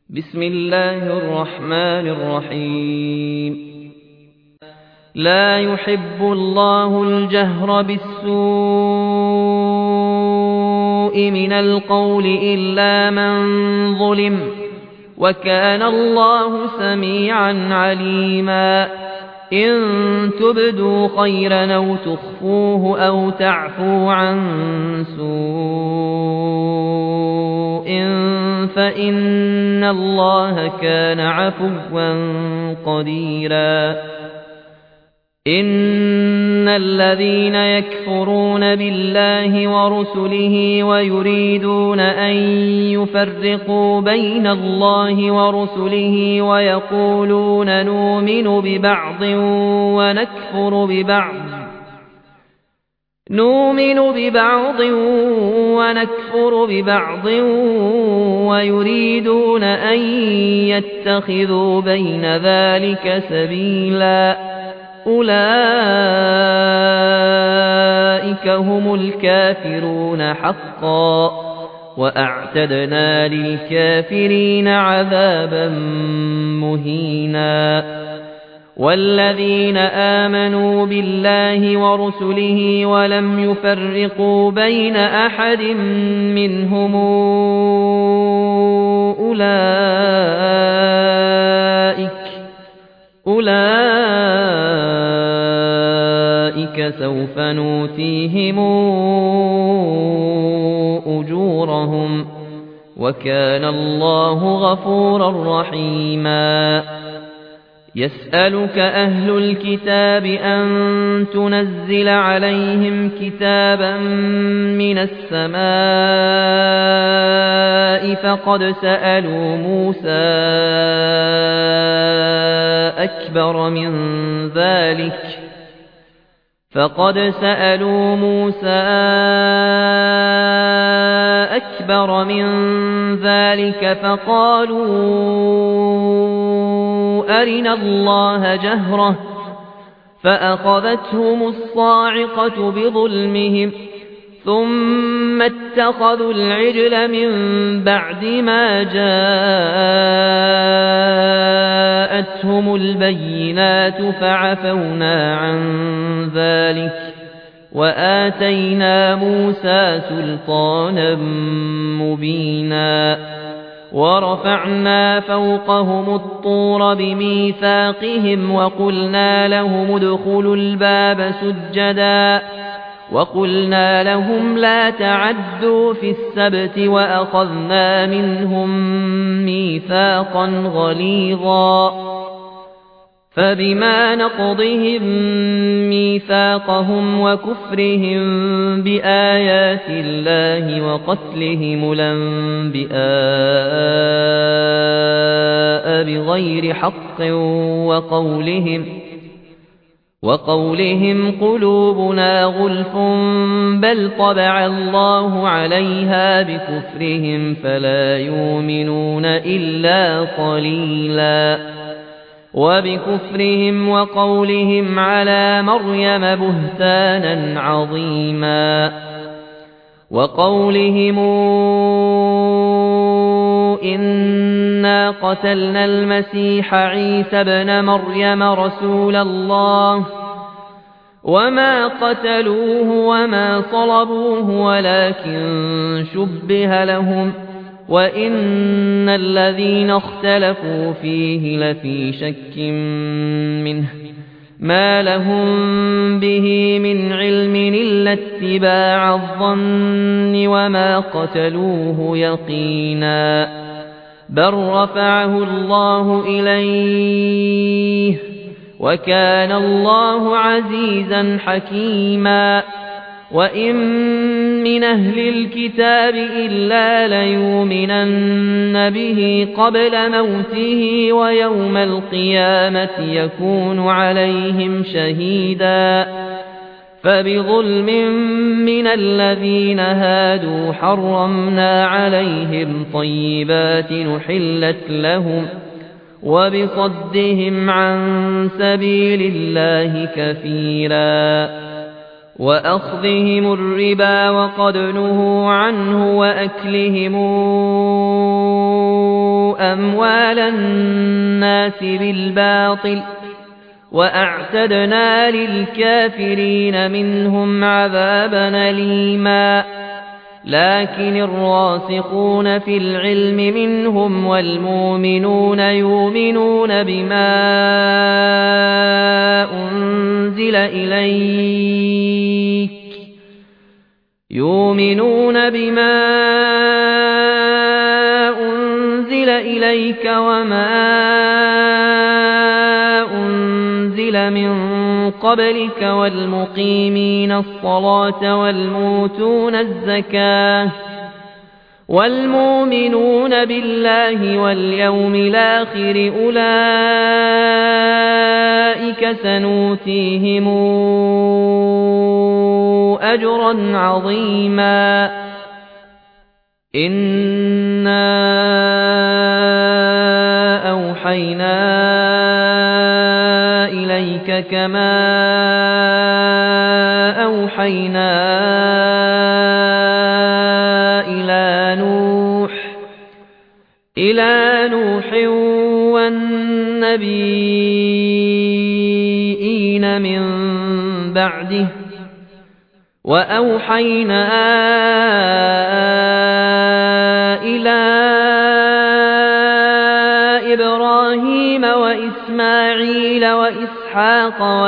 بسم الله الرحمن الرحيم. لا يحب الله الجهر بالسوء من القول إلا من ظلم، وكان الله سميعا عليما. إن تبدوا خيرا أو تخفوه أو تعفوا عن سوء فإن الله كان عفوا قديرا. إن الذين يكفرون بالله ورسله ويريدون أن يفرقوا بين الله ورسله ويقولون نؤمن ببعض ونكفر ببعض ويريدون أن يتخذوا بين ذلك سبيلا، أولئك هم الكافرون حقا، وأعتدنا للكافرين عذابا مهينا. والذين آمنوا بالله ورسله ولم يفرقوا بين أحد منهم أولئك سوف نؤتيهم أجورهم، وكان الله غفورا رحيما. يسألك أهل الكتاب أن تنزل عليهم كتابا من السماء فقد سألوا موسى أكبر من ذلك فقالوا أرنا الله جهرة، فأخذتهم الصاعقة بظلمهم ثم اتخذوا العجل من بعد ما جاءتهم البينات فعفونا عن ذلك وآتينا موسى سلطانا مبينا. ورفعنا فوقهم الطور بميثاقهم وقلنا لهم ادخلوا الباب سجدا وقلنا لهم لا تعدوا في السبت وأخذنا منهم ميثاقا غليظا. فبما نقضهم ميثاقهم وكفرهم بآيات الله وقتلهم الأنبياء بغير حق وقولهم قلوبنا غلف بل طبع الله عليها بكفرهم فلا يؤمنون إلا قليلا. وبكفرهم وقولهم على مريم بهتانا عظيما. وقولهم إنا قتلنا المسيح عيسى ابن مريم رسول الله وما قتلوه وما صلبوه ولكن شبه لهم وإن الذين اختلفوا فيه لفي شك منه ما لهم به من علم إلا اتباع الظن وما قتلوه يقينا بل رفعه الله إليه وكان الله عزيزا حكيما. وإن من أهل الكتاب إلا ليؤمنن به قبل موته ويوم القيامة يكون عليهم شهيدا. فبظلم من الذين هادوا حرمنا عليهم طيبات نحلت لهم وبصدهم عن سبيل الله كثيرا وأخذهم الربا وقد نهوا عنه وأكلهم أموال الناس بالباطل وأعتدنا للكافرين منهم عذابا أليما لكن الراسخون في العلم منهم والمؤمنون يؤمنون بما أنزل إليك وما أنزل من قبلك والمقيمين الصلاة والمؤتون الزكاة والمؤمنون بالله واليوم الآخر أولئك سنؤتيهم أجرا عظيما إنا أوحينا إليك كما أوحينا إلى نوح والنبيين من بعده وأوحينا إلى إبراهيم وإسماعيل وإسحاق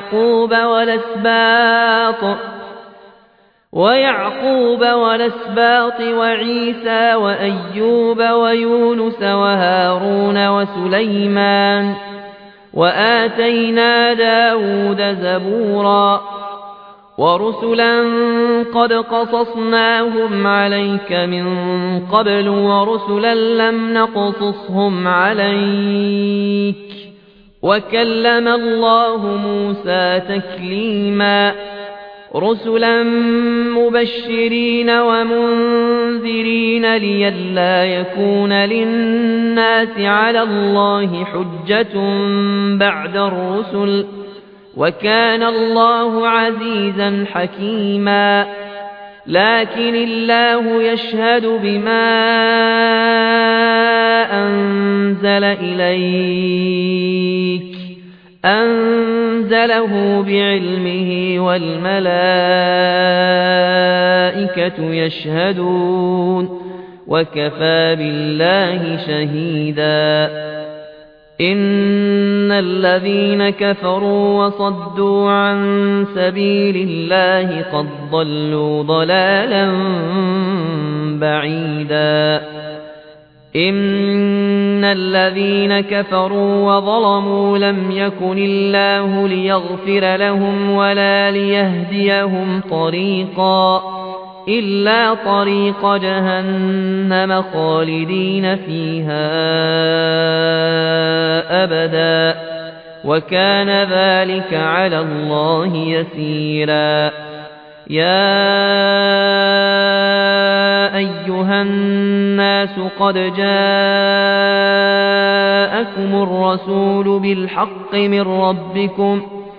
ويعقوب والأسباط وعيسى وأيوب ويونس وهارون وسليمان وآتينا داود زبورا ورسلا قد قصصناهم عليك من قبل ورسلا لم نقصصهم عليك وكلم الله موسى تكليما رسلا مبشرين ومنذرين لئلا يكون للناس على الله حجة بعد الرسل وكان الله عزيزا حكيما لكن الله يشهد بما أنزل إليك أنزله بعلمه والملائكة يشهدون وكفى بالله شهيدا إن الذين كفروا وصدوا عن سبيل الله قد ضلوا ضلالا بعيدا إن الذين كفروا وظلموا لم يكن الله ليغفر لهم ولا ليهديهم طريقا إلا طريق جهنم خالدين فيها أبدا وكان ذلك على الله يسيرا يا أيها الناس قد جاءكم الرسول بالحق من ربكم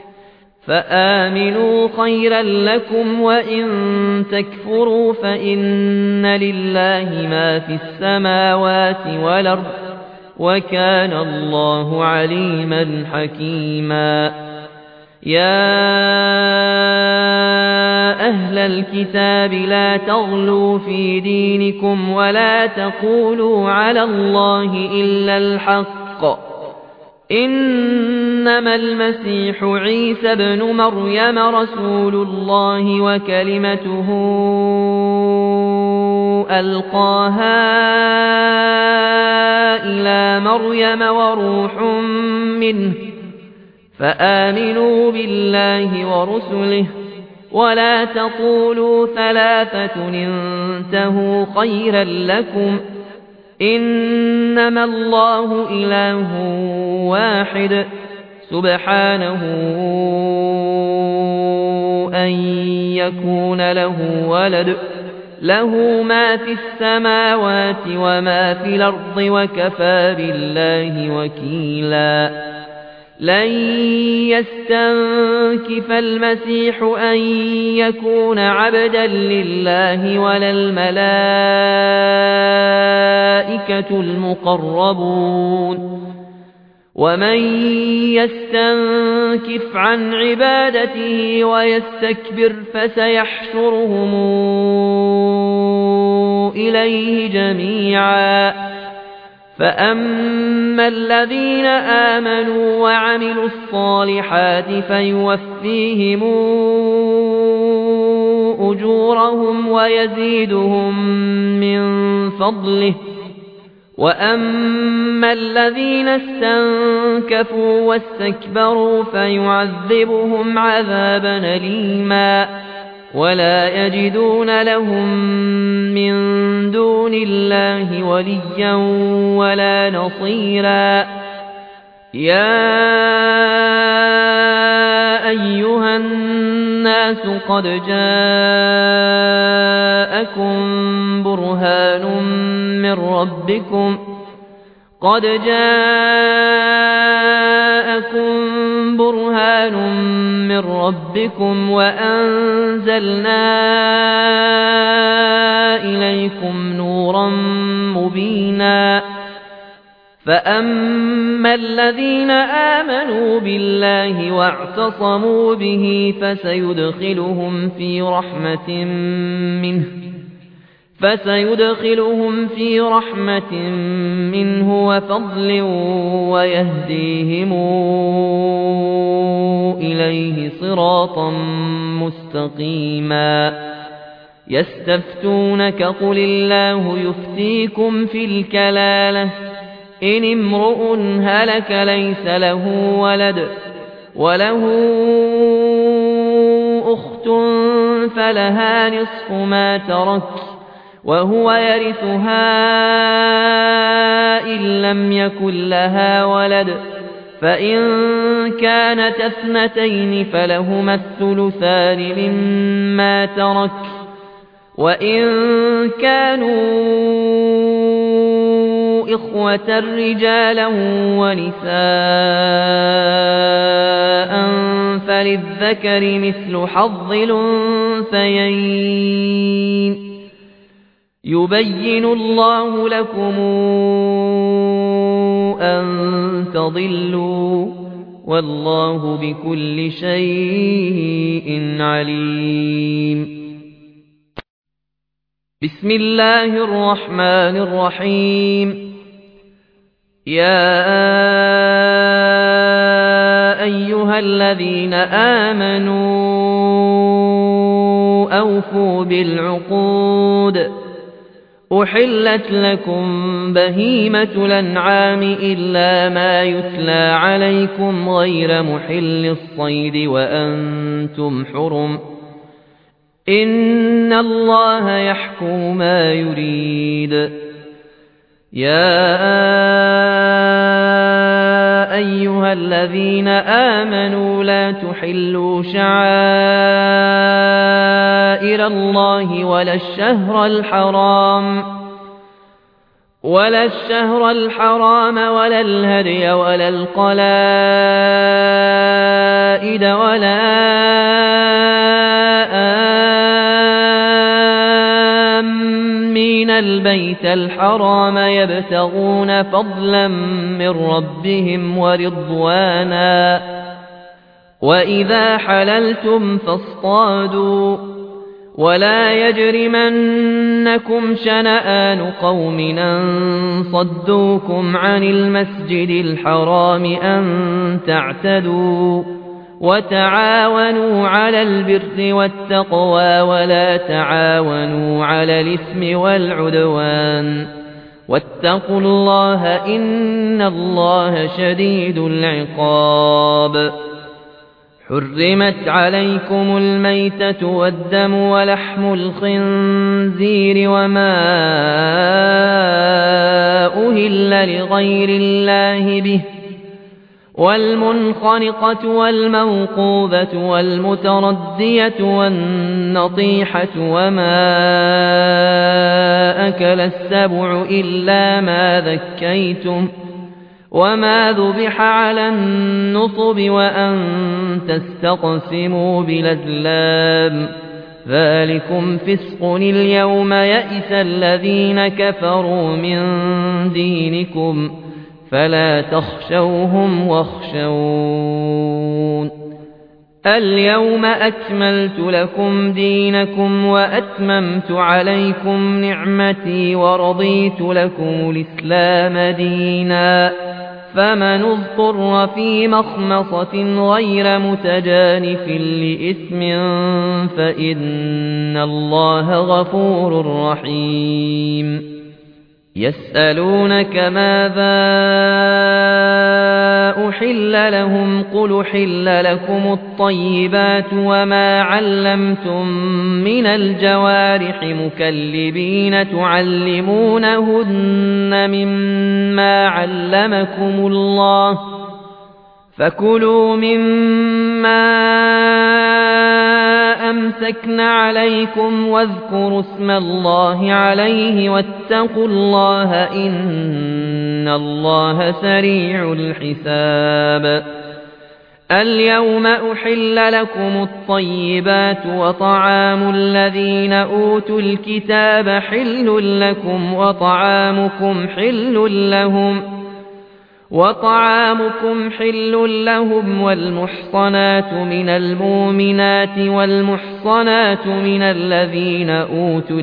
فآمنوا خيرا لكم وإن تكفروا فإن لله ما في السماوات والأرض وكان الله عليما حكيما يا أهل الكتاب لا تغلوا في دينكم ولا تقولوا على الله إلا الحق إنما المسيح عيسى بن مريم رسول الله وكلمته ألقاها إلى مريم وروح منه فآمنوا بالله ورسله ولا تقولوا ثلاثة انتهوا خيرا لكم إنما الله إله واحد سبحانه أن يكون له ولد له ما في السماوات وما في الأرض وكفى بالله وكيلا لن يستنكف المسيح أن يكون عبدا لله ولا الملائكة المقربون ومن يستنكف عن عبادته ويستكبر فسيحشرهم إليه جميعا فأما الذين آمنوا وعملوا الصالحات فيوفيهم أجورهم ويزيدهم من فضله وأما الذين استنكفوا واستكبروا فيعذبهم عذابا أليما ولا يجدون لهم من دون الله وليا ولا نصيرا يا أيها الناس قد جاءكم برهان من ربكم وأنزلنا إليكم نورا مبينا فأما الذين آمنوا بالله واعتصموا به فسيدخلهم في رحمة منه وفضل ويهديهم إليه صراطا مستقيما يستفتونك قل الله يفتيكم في الكلالة إن امرؤ هلك ليس له ولد وله أخت فلها نصف ما ترك وهو يرثها إن لم يكن لها ولد فإن كانت اثنتين فلهما الثلثان مما ترك وإن كانوا إخوة رجالا ونساء فللذكر مثل حظ الأنثيين يبين الله لكم أن تضلوا والله بكل شيء عليم بسم الله الرحمن الرحيم يا أيها الذين آمنوا أوفوا بالعقود أحلت لكم بهيمة الأنعام إلا ما يتلى عليكم غير محل الصيد وأنتم حرم إن الله يحكم ما يريد يا أيها الذين آمنوا لا تحلوا شعائر الله ولا الشهر الحرام ولا الهدي ولا القلائد ولا آمين البيت الحرام يبتغون فضلا من ربهم ورضوانا وإذا حللتم فاصطادوا ولا يجرمنكم شنآن قوم أن صدوكم عن المسجد الحرام أن تعتدوا وتعاونوا على البر والتقوى ولا تعاونوا على الإثم والعدوان واتقوا الله إن الله شديد العقاب حرمت عليكم الميتة والدم ولحم الخنزير وما أهل لغير الله به والمنخنقة والموقوذة والمتردية والنطيحة وما أكل السبع إلا ما ذكيتم وما ذبح على النصب وأن تستقسموا بالأزلام ذلكم فسق اليوم يئس الذين كفروا من دينكم فلا تخشوهم واخشون اليوم أكملت لكم دينكم وأتممت عليكم نعمتي ورضيت لكم الإسلام دينا فمن اضطر في مخمصة غير متجانف لإثم فإن الله غفور رحيم يسألونك ماذا أحل لهم قل حل لكم الطيبات وما علمتم من الجوارح مكلبين تعلمونهن مما علمكم الله فكلوا مما أمسكن عليكم واذكروا اسم الله عليه واتقوا الله إن الله سريع الحساب اليوم أحل لكم الطيبات وطعام الذين أوتوا الكتاب حل لكم وطعامكم حل لهم والمحصنات من المؤمنات والمحصنات من الذين أوتوا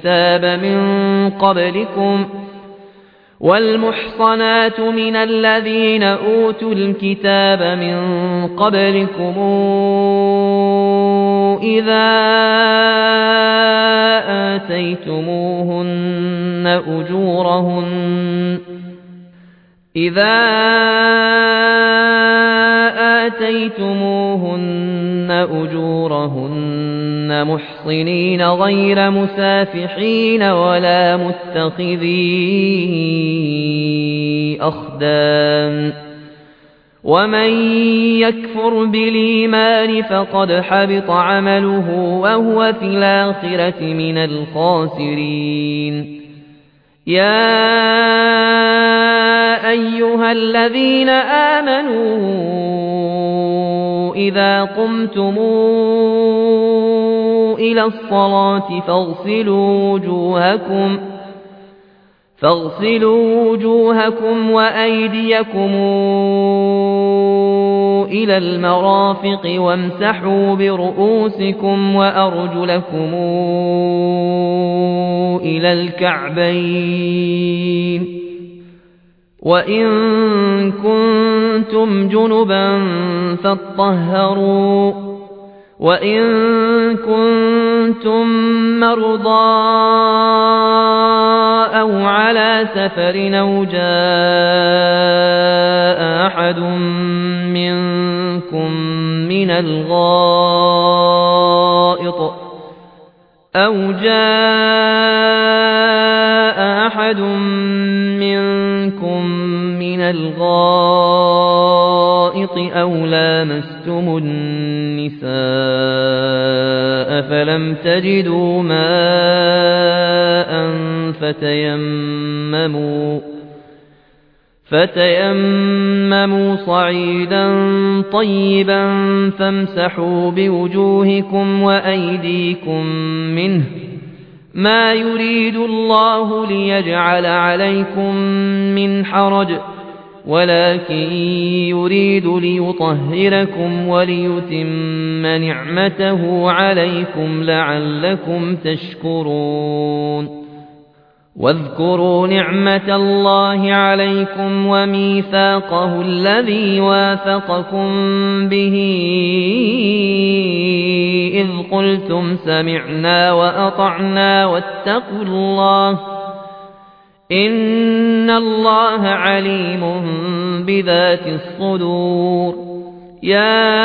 الكتاب من قبلكم إذا آتيتموهن أجورهن محصنين غير مسافحين ولا متخذي أخدان ومن يكفر بالإيمان فقد حبط عمله وهو في الآخرة من الخاسرين يا أيها الذين آمنوا إذا قمتم إلى الصلاة فاغسلوا وجوهكم وأيديكم إلى المرافق وامسحوا برؤوسكم وأرجلكم إلى الكعبين وإن كنتم جنبا فاطهروا وإن كنتم مرضى أو على سفر أو جاء أحد منكم من الغائط أو لامستم النساء فلم تجدوا ماء فتيمموا صعيدا طيبا فامسحوا بوجوهكم وأيديكم منه ما يريد الله ليجعل عليكم من حرج ولكن يريد ليطهركم وليتم نعمته عليكم لعلكم تشكرون واذكروا نعمة الله عليكم وميثاقه الذي واثقكم به إذ قلتم سمعنا وأطعنا واتقوا الله إن الله عليم بذات الصدور يا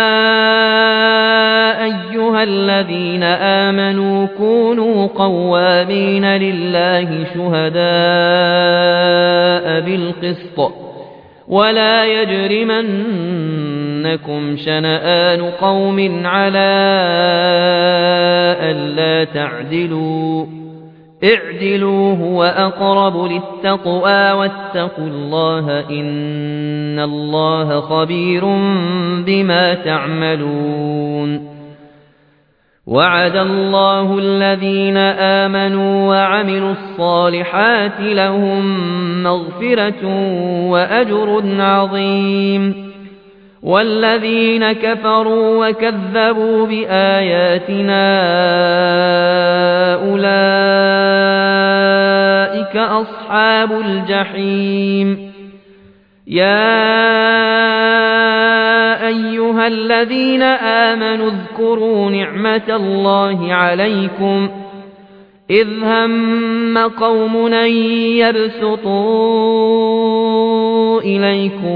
أيها الذين آمنوا كونوا قوامين لله شهداء بالقسط ولا يجرمنكم شنآن قوم على ألا تعدلوا اعدلوا هو أقرب للتقوى واتقوا الله إن الله خبير بما تعملون وعد الله الذين آمنوا وعملوا الصالحات لهم مغفرة وأجر عظيم والذين كفروا وكذبوا بآياتنا أولئك أصحاب الجحيم يا أيها الذين آمنوا اذكروا نعمة الله عليكم إذ هم قوم أن يبسطوا إليكم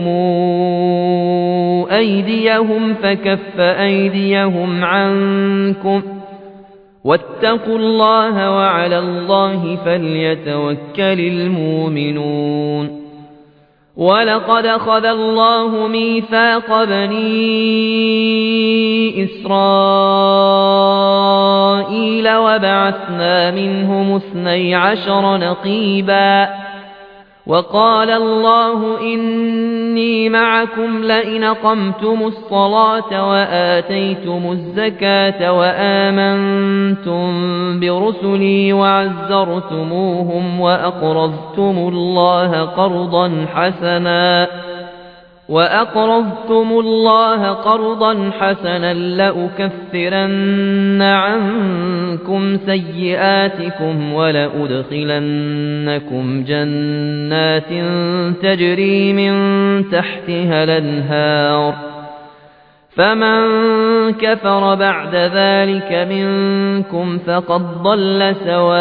أيديهم فكف أيديهم عنكم واتقوا الله وعلى الله فليتوكل المؤمنون ولقد أخذ الله ميثاق بني إسرائيل وبعثنا منهم 12 نقيبا وقال الله إني معكم لئن أقمتم الصلاة وآتيتم الزكاة وآمنتم برسلي وعزرتموهم وأقرضتم الله قرضا حسنا لأكفرن عنكم سيئاتكم ولأدخلنكم جنات تجري من تحتها الأنهار فمن كفر بعد ذلك منكم فقد ضل سواء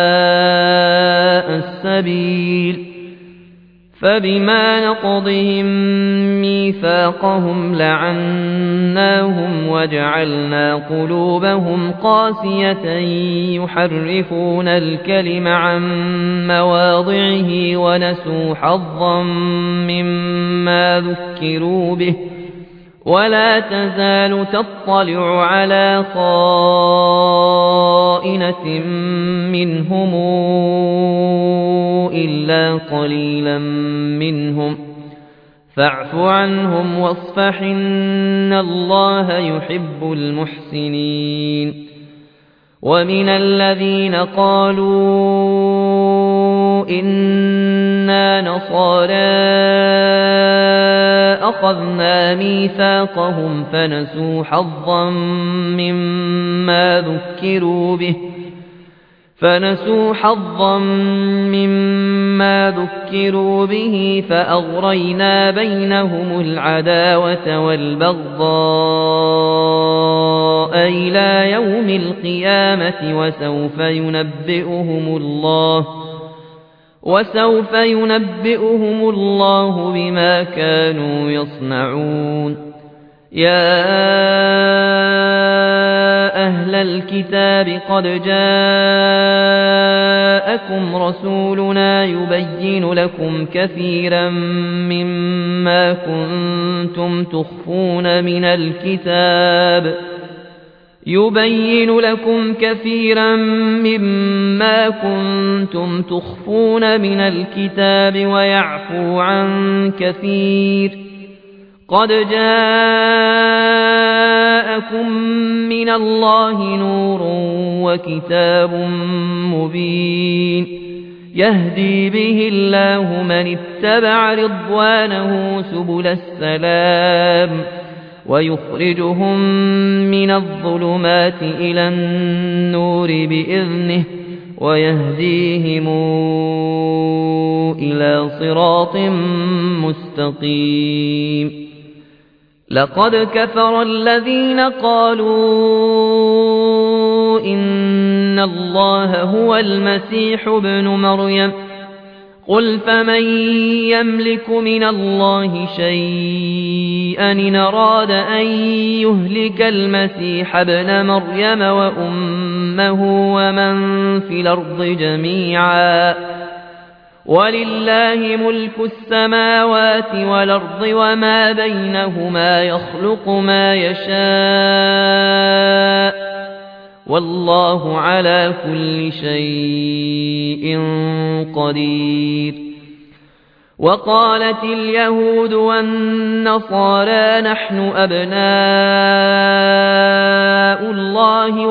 السبيل فبما نقضهم ميثاقهم لعناهم وجعلنا قلوبهم قاسية يحرفون الكلم عن مواضعه ونسوا حظا مما ذكروا به ولا تزال تطلع على خائنة منهم إلا قليلا منهم فاعف عنهم واصفح إن الله يحب المحسنين ومن الذين قالوا إنا نصارى أخذنا ميثاقهم فنسوا حظا مما ذكروا به فأغرينا بينهم العداوة والبغضاء إلى يوم القيامة وسوف ينبئهم الله بما كانوا يصنعون يا أهل الكتاب قد جاءكم رسولنا يبين لكم كثيرا مما كنتم تخفون من الكتاب ويعفو عن كثير قد جاءكم من الله نور وكتاب مبين يهدي به الله من اتبع رضوانه سبل السلام ويخرجهم من الظلمات إلى النور بإذنه ويهديهم إلى صراط مستقيم لقد كفر الذين قالوا إن الله هو المسيح ابن مريم قل فمن يملك من الله شيئا إن أراد أن يهلك المسيح ابن مريم وأمه ومن في الأرض جميعا ولله ملك السماوات والأرض وما بينهما يخلق ما يشاء والله على كل شيء قدير. وقالت اليهود والنصارى نحن أبناء الله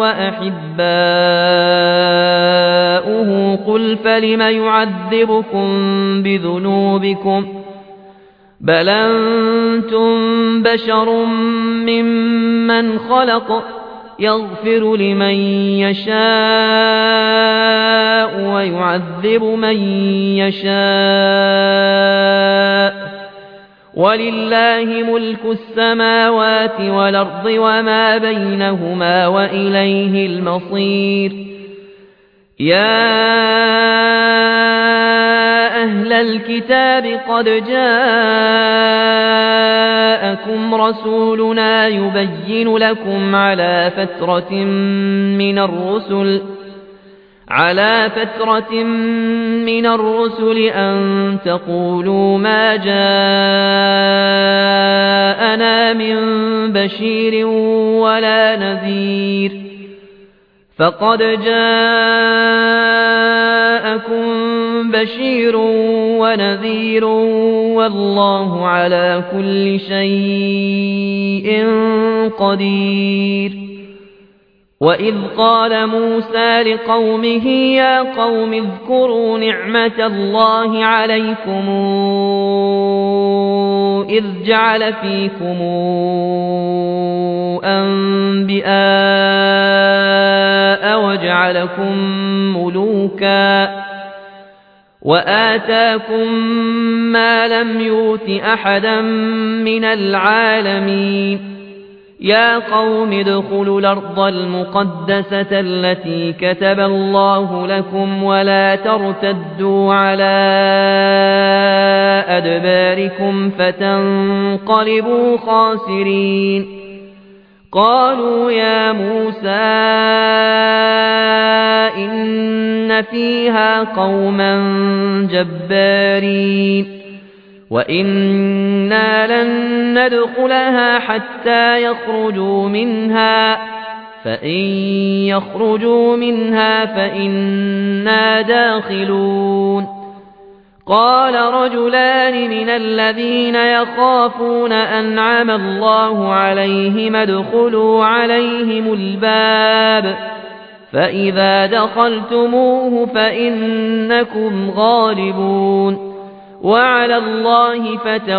وأحباؤه قل فلم يعذبكم بذنوبكم بل أنتم بشر ممن خلق يغفر لمن يشاء ويعذب من يشاء ولله ملك السماوات والأرض وما بينهما وإليه المصير. يا أهل الكتاب قد جاءكم رسولنا يبين لكم على فترة من الرسل أن تقولوا ما جاءنا من بشير ولا نذير فقد جاءكم بشير ونذير والله على كل شيء قدير. وإذ قال موسى لقومه يا قوم اذكروا نعمة الله عليكم إذ جعل فيكم أنبياء وجعلكم ملوكا وآتاكم ما لم يؤت أحدا من العالمين. يا قوم ادخلوا الأرض المقدسة التي كتب الله لكم ولا ترتدوا على أدباركم فتنقلبوا خاسرين. قالوا يا موسى إن فيها قوما جبارين وإنا لن ندخلها حتى يخرجوا منها فإن يخرجوا منها فإنا داخلون. قال رجلان من الذين يخافون أنعم الله عليهم ادخلوا عليهم الباب فإذا دخلتموه فإنكم غالبون وعلى الله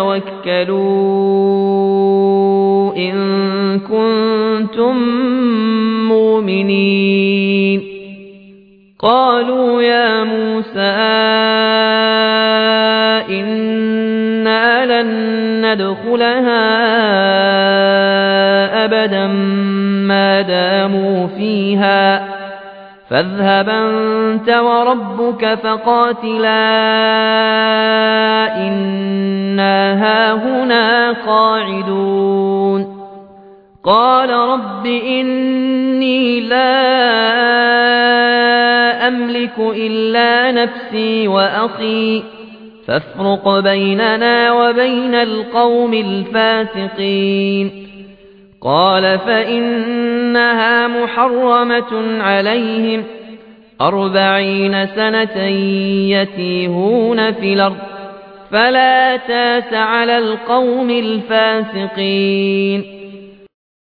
فتوكلوا إن كنتم مؤمنين. قالوا يا موسى إنا لن ندخلها أبدا ما داموا فيها فاذهب أنت وربك فقاتلا إنا هاهنا قاعدون. قال رب إني لا أملك إلا نفسي وأخي فافرق بيننا وبين القوم الفاسقين. قال فإنها محرمة عليهم 40 سنة يتيهون في الأرض فلا تاس على القوم الفاسقين.